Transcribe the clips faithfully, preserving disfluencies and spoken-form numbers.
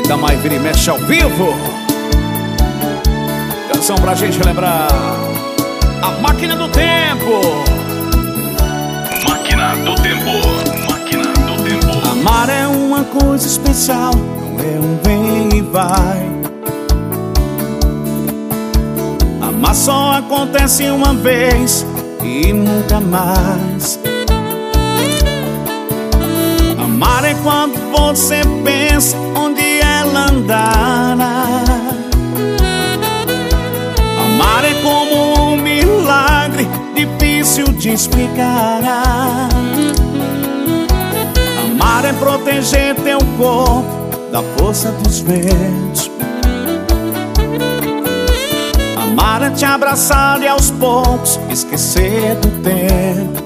da Mai Vira e Mexe ao vivo. Canção pra gente lembrar A Máquina do Tempo. Máquina do Tempo, Máquina do Tempo. Amar é uma coisa especial, não é um vem e vai. Amar só acontece uma vez e nunca mais. Amar é quando você pensa onde ela andará. Amar é como um milagre difícil de explicar. Amar é proteger teu corpo da força dos ventos. Amar é te abraçar e aos poucos esquecer do tempo.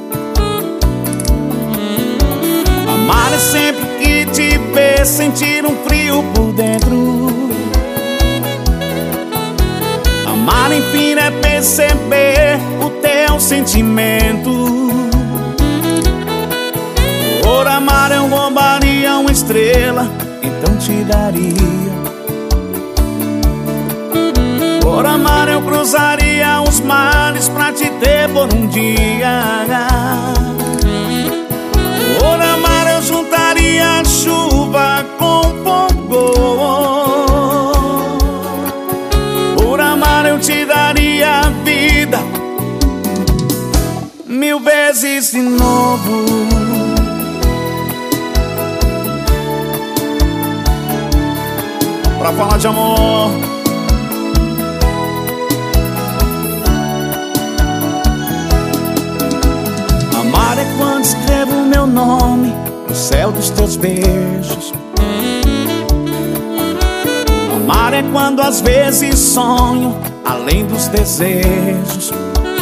Amar é sempre que te ver sentir um frio por dentro. Amar, enfim, é perceber o teu sentimento. Por amar eu roubaria uma estrela, então te daria. Por amar eu cruzaria os mares pra te ter por um dia. Por amar eu juntaria a chuva com fogo. Por amar eu te daria a vida mil vezes de novo. Pra falar de amor, amar é quando escrevo o meu nome no céu dos teus beijos. Amar é quando às vezes sonho além dos desejos.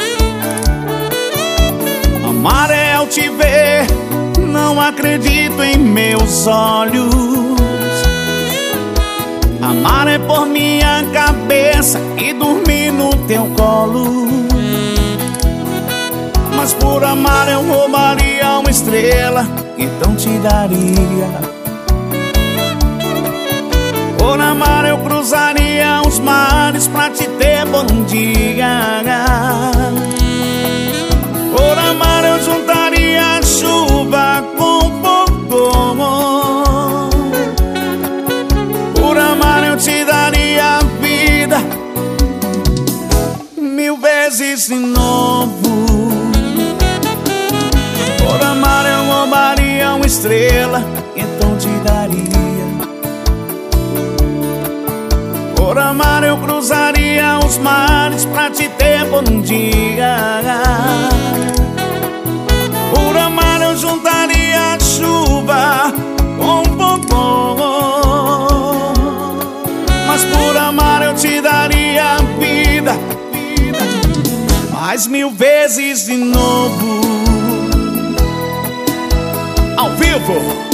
Amar é ao te ver, não acredito em meus olhos. Amar é por minha cabeça e dormir no teu colo. Mas por amar eu roubaria uma estrela, então te daria. Por amar eu cruzaria os mares pra te ter por um dia. Por amar eu juntaria a chuva com fogo. Por amar eu te daria a vida mil vezes de novo. Por amar eu roubaria uma estrela, então te daria. Por amar eu cruzaria os mares pra te ter por um dia. Por amar eu juntaria a chuva com fogo. Mas por amar eu te daria a vida, vida mais mil vezes de novo. Ao vivo